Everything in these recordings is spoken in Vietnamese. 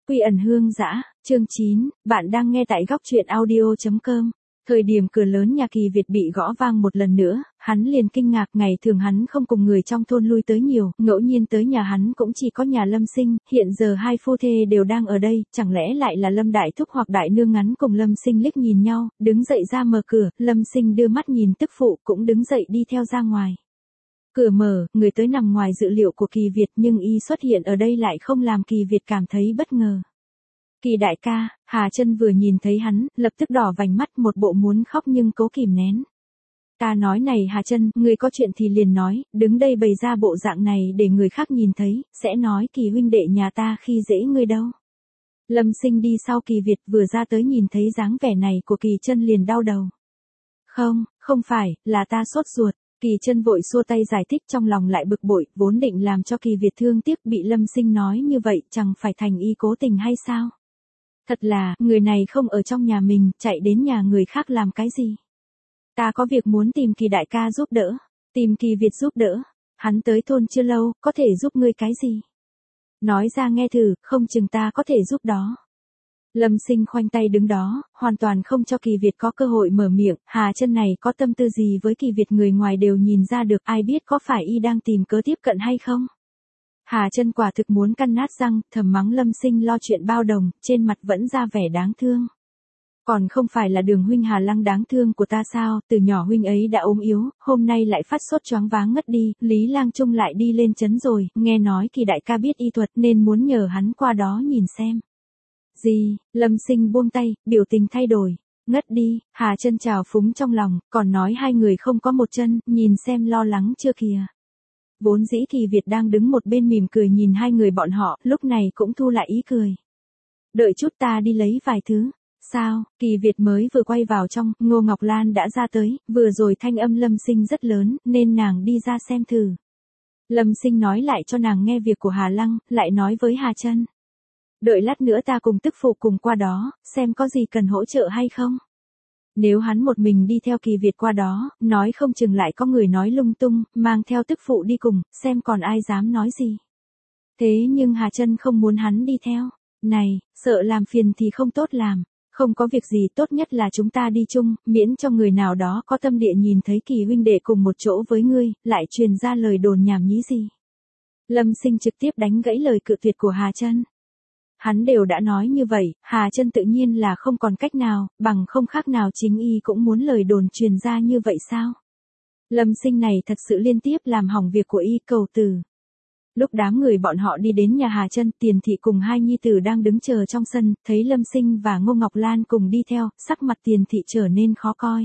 Quy ẩn hương dã, chương 9, bạn đang nghe tại góc truyện audio.com. Thời điểm cửa lớn nhà Kỳ Việt bị gõ vang một lần nữa, hắn liền kinh ngạc. Ngày thường hắn không cùng người trong thôn lui tới nhiều, ngẫu nhiên tới nhà hắn cũng chỉ có nhà Lâm Sinh, hiện giờ hai phu thê đều đang ở đây, chẳng lẽ lại là Lâm Đại Thúc hoặc Đại Nương ngắn cùng Lâm Sinh liếc nhìn nhau, đứng dậy ra mở cửa, Lâm Sinh đưa mắt nhìn tức phụ cũng đứng dậy đi theo ra ngoài. Cửa mở, người tới nằm ngoài dự liệu của Kỳ Việt nhưng y xuất hiện ở đây lại không làm Kỳ Việt cảm thấy bất ngờ. Kỳ đại ca, Hà Chân vừa nhìn thấy hắn, lập tức đỏ vành mắt một bộ muốn khóc nhưng cố kìm nén. Ta nói này Hà Chân, ngươi có chuyện thì liền nói, đứng đây bày ra bộ dạng này để người khác nhìn thấy, sẽ nói Kỳ huynh đệ nhà ta khi dễ ngươi đâu. Lâm Sinh đi sau Kỳ Việt vừa ra tới nhìn thấy dáng vẻ này của Kỳ Chân liền đau đầu. Không phải, là ta sốt ruột. Kỳ Chân vội xua tay giải thích, trong lòng lại bực bội, vốn định làm cho Kỳ Việt thương tiếc, bị Lâm Sinh nói như vậy chẳng phải thành y cố tình hay sao? Thật là, người này không ở trong nhà mình, chạy đến nhà người khác làm cái gì? Ta có việc muốn tìm Kỳ đại ca giúp đỡ, tìm Kỳ Việt giúp đỡ, hắn tới thôn chưa lâu, có thể giúp ngươi cái gì? Nói ra nghe thử, không chừng ta có thể giúp đó. Lâm Sinh khoanh tay đứng đó, hoàn toàn không cho Kỳ Việt có cơ hội mở miệng. Hà Chân này có tâm tư gì với Kỳ Việt người ngoài đều nhìn ra được, ai biết có phải y đang tìm cớ tiếp cận hay không. Hà Chân quả thực muốn căn nát răng, thầm mắng Lâm Sinh lo chuyện bao đồng, trên mặt vẫn ra vẻ đáng thương. Còn không phải là Đường huynh Hà Lăng đáng thương của ta sao, từ nhỏ huynh ấy đã ốm yếu, hôm nay lại phát sốt choáng váng ngất đi, Lý Lang Trung lại đi lên trấn rồi, nghe nói Kỳ đại ca biết y thuật nên muốn nhờ hắn qua đó nhìn xem. Gì, Lâm Sinh buông tay, biểu tình thay đổi. Ngất đi, Hà Chân trào phúng trong lòng, còn nói hai người không có một chân, nhìn xem lo lắng chưa kìa. Vốn dĩ Kỳ Việt đang đứng một bên mỉm cười nhìn hai người bọn họ, lúc này cũng thu lại ý cười. Đợi chút ta đi lấy vài thứ. Sao, Kỳ Việt mới vừa quay vào trong, Ngô Ngọc Lan đã ra tới, vừa rồi thanh âm Lâm Sinh rất lớn, nên nàng đi ra xem thử. Lâm Sinh nói lại cho nàng nghe việc của Hà Lăng, lại nói với Hà Chân. Đợi lát nữa ta cùng tức phụ cùng qua đó, xem có gì cần hỗ trợ hay không. Nếu hắn một mình đi theo Kỳ Việt qua đó, nói không chừng lại có người nói lung tung, mang theo tức phụ đi cùng, xem còn ai dám nói gì. Thế nhưng Hà Chân không muốn hắn đi theo. Này, sợ làm phiền thì không tốt làm. Không có việc gì, tốt nhất là chúng ta đi chung, miễn cho người nào đó có tâm địa nhìn thấy Kỳ huynh đệ cùng một chỗ với ngươi, lại truyền ra lời đồn nhảm nhí gì. Lâm Sinh trực tiếp đánh gãy lời cự tuyệt của Hà Chân. Hắn đều đã nói như vậy, Hà Chân tự nhiên là không còn cách nào, bằng không khác nào chính y cũng muốn lời đồn truyền ra như vậy sao? Lâm Sinh này thật sự liên tiếp làm hỏng việc của y, cầu từ. Lúc đám người bọn họ đi đến nhà Hà Chân, Tiền thị cùng hai nhi tử đang đứng chờ trong sân, thấy Lâm Sinh và Ngô Ngọc Lan cùng đi theo, sắc mặt Tiền thị trở nên khó coi.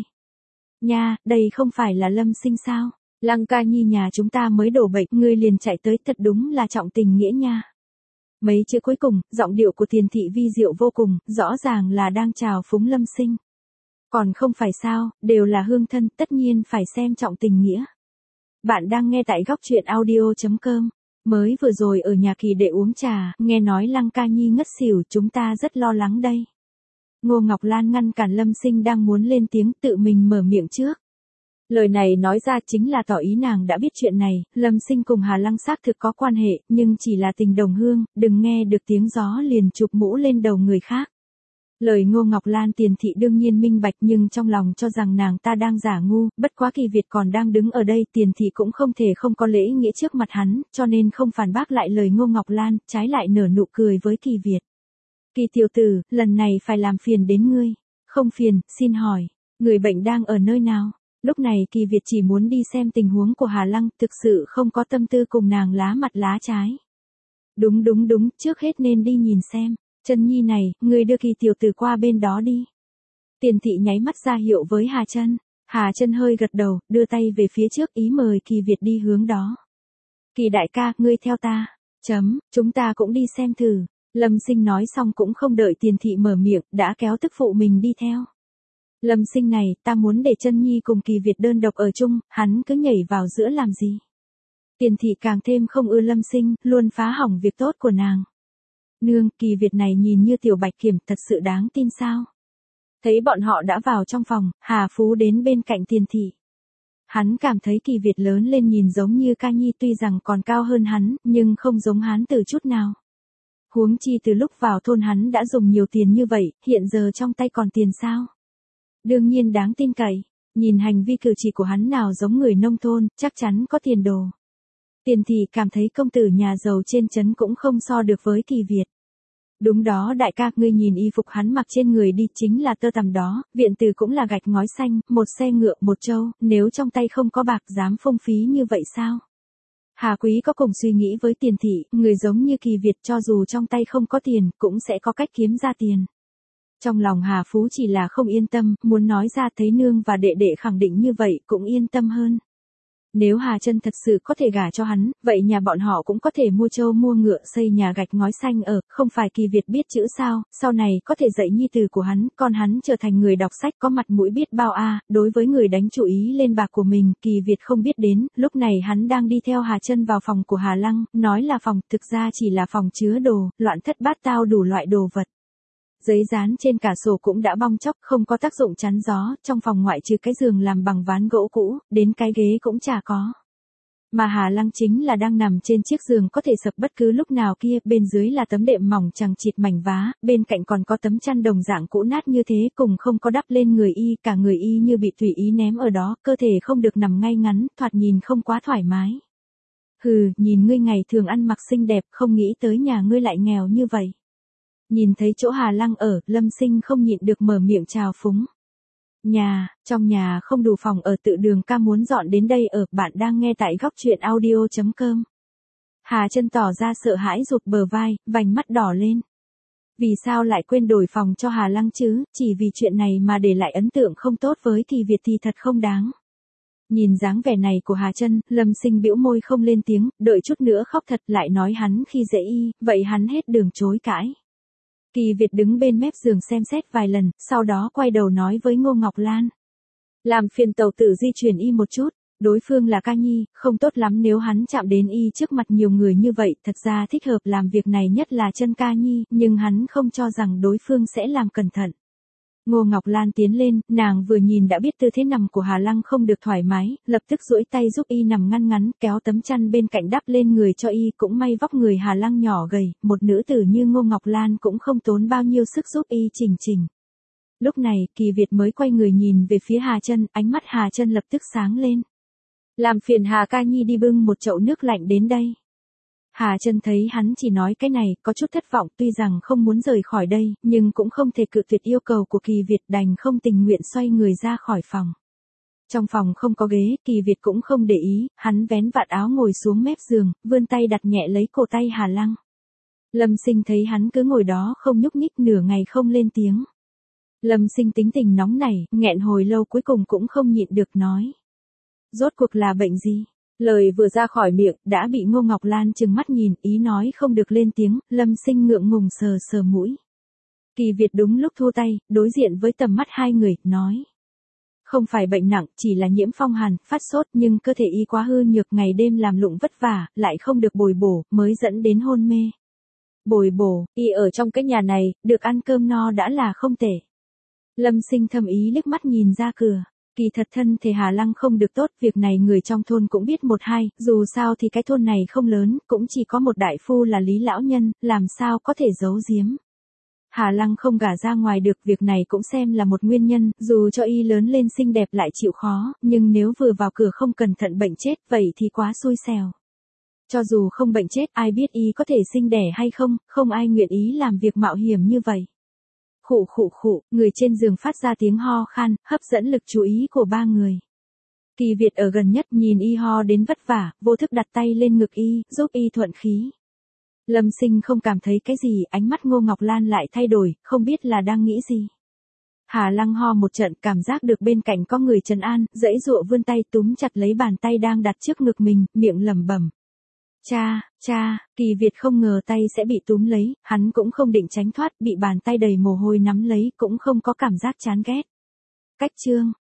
Nha, đây không phải là Lâm Sinh sao? Lăng ca nhi nhà chúng ta mới đổ bệnh, ngươi liền chạy tới, thật đúng là trọng tình nghĩa nha. Mấy chữ cuối cùng, giọng điệu của Tiền thị vi diệu vô cùng, rõ ràng là đang chào phúng Lâm Sinh. Còn không phải sao, đều là hương thân, tất nhiên phải xem trọng tình nghĩa. Bạn đang nghe tại góc truyện audio.com. Mới vừa rồi ở nhà Kỳ đệ uống trà, nghe nói Lăng ca nhi ngất xỉu, chúng ta rất lo lắng đây. Ngô Ngọc Lan ngăn cản Lâm Sinh đang muốn lên tiếng, tự mình mở miệng trước. Lời này nói ra chính là tỏ ý nàng đã biết chuyện này, Lâm Sinh cùng Hà Lăng xác thực có quan hệ, nhưng chỉ là tình đồng hương, đừng nghe được tiếng gió liền chụp mũ lên đầu người khác. Lời Ngô Ngọc Lan Tiền thị đương nhiên minh bạch, nhưng trong lòng cho rằng nàng ta đang giả ngu, bất quá Kỳ Việt còn đang đứng ở đây, Tiền thị cũng không thể không có lễ nghĩa trước mặt hắn, cho nên không phản bác lại lời Ngô Ngọc Lan, trái lại nở nụ cười với Kỳ Việt. Kỳ tiểu tử, lần này phải làm phiền đến ngươi. Không phiền, xin hỏi, người bệnh đang ở nơi nào? Lúc này Kỳ Việt chỉ muốn đi xem tình huống của Hà Lăng, thực sự không có tâm tư cùng nàng lá mặt lá trái. Đúng, trước hết nên đi nhìn xem. Chân nhi này, ngươi đưa Kỳ tiểu tử qua bên đó đi. Tiền thị nháy mắt ra hiệu với Hà Chân. Hà Chân hơi gật đầu, đưa tay về phía trước ý mời Kỳ Việt đi hướng đó. Kỳ đại ca, ngươi theo ta. Chúng ta cũng đi xem thử. Lâm Sinh nói xong cũng không đợi Tiền thị mở miệng, đã kéo tức phụ mình đi theo. Lâm Sinh này, ta muốn để Chân nhi cùng Kỳ Việt đơn độc ở chung, hắn cứ nhảy vào giữa làm gì. Tiền thị càng thêm không ưa Lâm Sinh, luôn phá hỏng việc tốt của nàng. Nương, Kỳ Việt này nhìn như tiểu bạch kiểm, thật sự đáng tin sao? Thấy bọn họ đã vào trong phòng, Hà Phú đến bên cạnh Tiền thị. Hắn cảm thấy Kỳ Việt lớn lên nhìn giống như ca nhi, tuy rằng còn cao hơn hắn, nhưng không giống hắn từ chút nào. Huống chi từ lúc vào thôn hắn đã dùng nhiều tiền như vậy, hiện giờ trong tay còn tiền sao? Đương nhiên đáng tin cậy, nhìn hành vi cử chỉ của hắn nào giống người nông thôn, chắc chắn có tiền đồ. Tiền Thị cảm thấy công tử nhà giàu trên trấn cũng không so được với Kỳ Việt. Đúng đó đại ca, ngươi nhìn y phục hắn mặc trên người đi, chính là tơ tằm đó, viện từ cũng là gạch ngói xanh, một xe ngựa một trâu, nếu trong tay không có bạc dám phung phí như vậy sao? Hà Quý có cùng suy nghĩ với Tiền Thị, người giống như Kỳ Việt cho dù trong tay không có tiền, cũng sẽ có cách kiếm ra tiền. Trong lòng Hà Phú chỉ là không yên tâm, muốn nói ra thấy nương và đệ đệ khẳng định như vậy cũng yên tâm hơn. Nếu Hà Chân thật sự có thể gả cho hắn, vậy nhà bọn họ cũng có thể mua trâu mua ngựa xây nhà gạch ngói xanh ở, không phải Kỳ Việt biết chữ sao, sau này có thể dạy nhi tử của hắn, con hắn trở thành người đọc sách có mặt mũi biết bao a. Đối với người đánh chủ ý lên bạc của mình, Kỳ Việt không biết đến, lúc này hắn đang đi theo Hà Chân vào phòng của Hà Lăng, nói là phòng, thực ra chỉ là phòng chứa đồ, loạn thất bát tao đủ loại đồ vật. Giấy dán trên cả sổ cũng đã bong chóc, không có tác dụng chắn gió, trong phòng ngoại trừ cái giường làm bằng ván gỗ cũ, đến cái ghế cũng chả có. Mà Hà Lăng chính là đang nằm trên chiếc giường có thể sập bất cứ lúc nào kia, bên dưới là tấm đệm mỏng chằng chịt mảnh vá, bên cạnh còn có tấm chăn đồng dạng cũ nát như thế, cùng không có đắp lên người y, cả người y như bị tùy ý ném ở đó, cơ thể không được nằm ngay ngắn, thoạt nhìn không quá thoải mái. Hừ, nhìn ngươi ngày thường ăn mặc xinh đẹp, không nghĩ tới nhà ngươi lại nghèo như vậy. Nhìn thấy chỗ Hà Lăng ở, Lâm Sinh không nhịn được mở miệng chào phúng. Trong nhà không đủ phòng ở, tự Đường ca muốn dọn đến đây ở, bạn đang nghe tại góc truyện audio.com. Hà Chân tỏ ra sợ hãi rụt bờ vai, vành mắt đỏ lên. Vì sao lại quên đổi phòng cho Hà Lăng chứ, chỉ vì chuyện này mà để lại ấn tượng không tốt với Kỳ Việt thì thật không đáng. Nhìn dáng vẻ này của Hà Chân, Lâm Sinh bĩu môi không lên tiếng, đợi chút nữa khóc thật lại nói hắn khi dễ y, vậy hắn hết đường chối cãi. Kỳ Việt đứng bên mép giường xem xét vài lần, sau đó quay đầu nói với Ngô Ngọc Lan. Làm phiền tàu tử di chuyển y một chút, đối phương là ca nhi, không tốt lắm nếu hắn chạm đến y trước mặt nhiều người như vậy, thật ra thích hợp làm việc này nhất là Chân ca nhi, nhưng hắn không cho rằng đối phương sẽ làm cẩn thận. Ngô Ngọc Lan tiến lên, nàng vừa nhìn đã biết tư thế nằm của Hà Lăng không được thoải mái, lập tức duỗi tay giúp y nằm ngăn ngắn, kéo tấm chăn bên cạnh đắp lên người cho y, cũng may vóc người Hà Lăng nhỏ gầy, một nữ tử như Ngô Ngọc Lan cũng không tốn bao nhiêu sức giúp y chỉnh chỉnh. Lúc này, Kỳ Việt mới quay người nhìn về phía Hà Chân, ánh mắt Hà Chân lập tức sáng lên. Làm phiền Hà ca nhi đi bưng một chậu nước lạnh đến đây. Hà Chân thấy hắn chỉ nói cái này, có chút thất vọng, tuy rằng không muốn rời khỏi đây, nhưng cũng không thể cự tuyệt yêu cầu của Kỳ Việt, đành không tình nguyện xoay người ra khỏi phòng. Trong phòng không có ghế, Kỳ Việt cũng không để ý, hắn vén vạt áo ngồi xuống mép giường, vươn tay đặt nhẹ lấy cổ tay Hà Lăng. Lâm Sinh thấy hắn cứ ngồi đó không nhúc nhích nửa ngày không lên tiếng. Lâm Sinh tính tình nóng nảy, nghẹn hồi lâu cuối cùng cũng không nhịn được nói. Rốt cuộc là bệnh gì? Lời vừa ra khỏi miệng, đã bị Ngô Ngọc Lan trừng mắt nhìn, ý nói không được lên tiếng, Lâm Sinh ngượng ngùng sờ sờ mũi. Kỳ Việt đúng lúc thu tay, đối diện với tầm mắt hai người, nói. Không phải bệnh nặng, chỉ là nhiễm phong hàn, phát sốt, nhưng cơ thể y quá hư nhược, ngày đêm làm lụng vất vả, lại không được bồi bổ, mới dẫn đến hôn mê. Bồi bổ, y ở trong cái nhà này, được ăn cơm no đã là không tệ. Lâm Sinh thầm ý liếc mắt nhìn ra cửa. Kỳ thật thân thể Hà Lăng không được tốt, việc này người trong thôn cũng biết một hai, dù sao thì cái thôn này không lớn, cũng chỉ có một đại phu là Lý Lão Nhân, làm sao có thể giấu giếm. Hà Lăng không gả ra ngoài được, việc này cũng xem là một nguyên nhân, dù cho y lớn lên xinh đẹp lại chịu khó, nhưng nếu vừa vào cửa không cẩn thận bệnh chết, vậy thì quá xui xẻo. Cho dù không bệnh chết, ai biết y có thể sinh đẻ hay không, không ai nguyện ý làm việc mạo hiểm như vậy. Khụ khụ khụ, người trên giường phát ra tiếng ho khan, hấp dẫn lực chú ý của ba người. Kỳ Việt ở gần nhất nhìn y ho đến vất vả, vô thức đặt tay lên ngực y, giúp y thuận khí. Lâm Sinh không cảm thấy cái gì, ánh mắt Ngô Ngọc Lan lại thay đổi, không biết là đang nghĩ gì. Hà Lăng ho một trận, cảm giác được bên cạnh có người trấn an, giãy giụa vươn tay túm chặt lấy bàn tay đang đặt trước ngực mình, miệng lẩm bẩm. Cha, Kỳ Việt không ngờ tay sẽ bị túm lấy, hắn cũng không định tránh thoát, bị bàn tay đầy mồ hôi nắm lấy, cũng không có cảm giác chán ghét. Cách chương,